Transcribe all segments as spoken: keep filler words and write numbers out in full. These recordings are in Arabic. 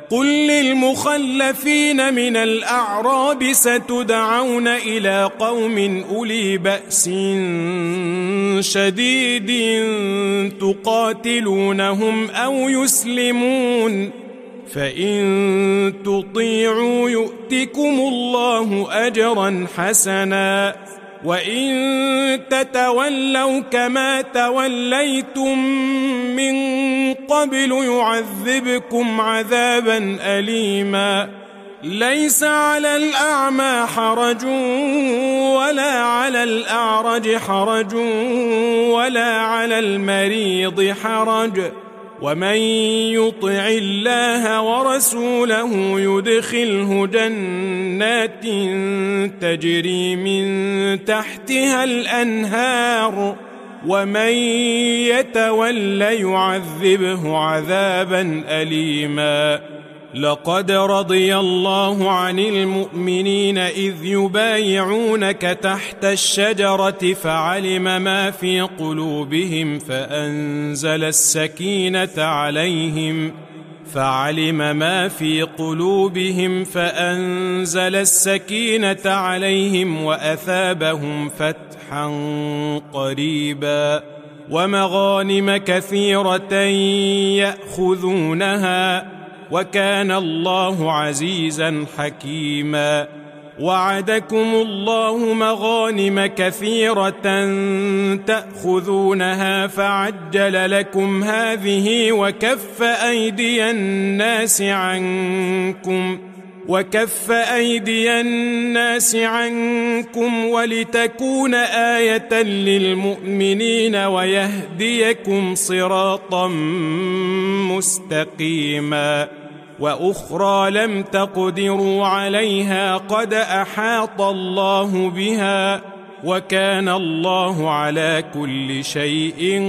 قل للمخلفين من الأعراب ستدعون إلى قوم أولي بأس شديد تقاتلونهم أو يسلمون فإن تطيعوا يؤتكم الله أجرا حسنا وإن تتولوا كما توليتم من قبل يعذبكم عذابا أليما ليس على الأعمى حرج ولا على الأعرج حرج ولا على المريض حرج ومن يطع الله ورسوله يدخله جنات تجري من تحتها الأنهار ومن يتول يعذبه عذابا أليما لقد رضي الله عن المؤمنين إذ يبايعونك تحت الشجرة فعلم ما في قلوبهم فأنزل السكينة عليهم فعلم ما في قلوبهم فأنزل السكينة عليهم وأثابهم فتحا قريبا ومغانم كثيرة يأخذونها وكان الله عزيزا حكيما وعدكم الله مغانم كثيرة تأخذونها فعجل لكم هذه وكف أيدي الناس عنكم وكف أيدي الناس عنكم ولتكون آية للمؤمنين ويهديكم صراطا مستقيما وأخرى لم تقدروا عليها قد أحاط الله بها وكان الله على كل شيء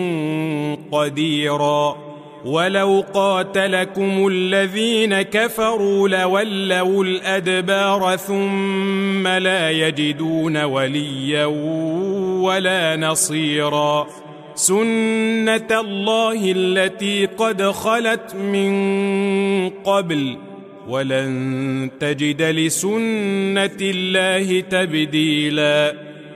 قديرا ولو قاتلكم الذين كفروا لولوا الأدبار ثم لا يجدون وليا ولا نصيرا سنة الله التي قد خلت من قبل ولن تجد لسنة الله تبديلا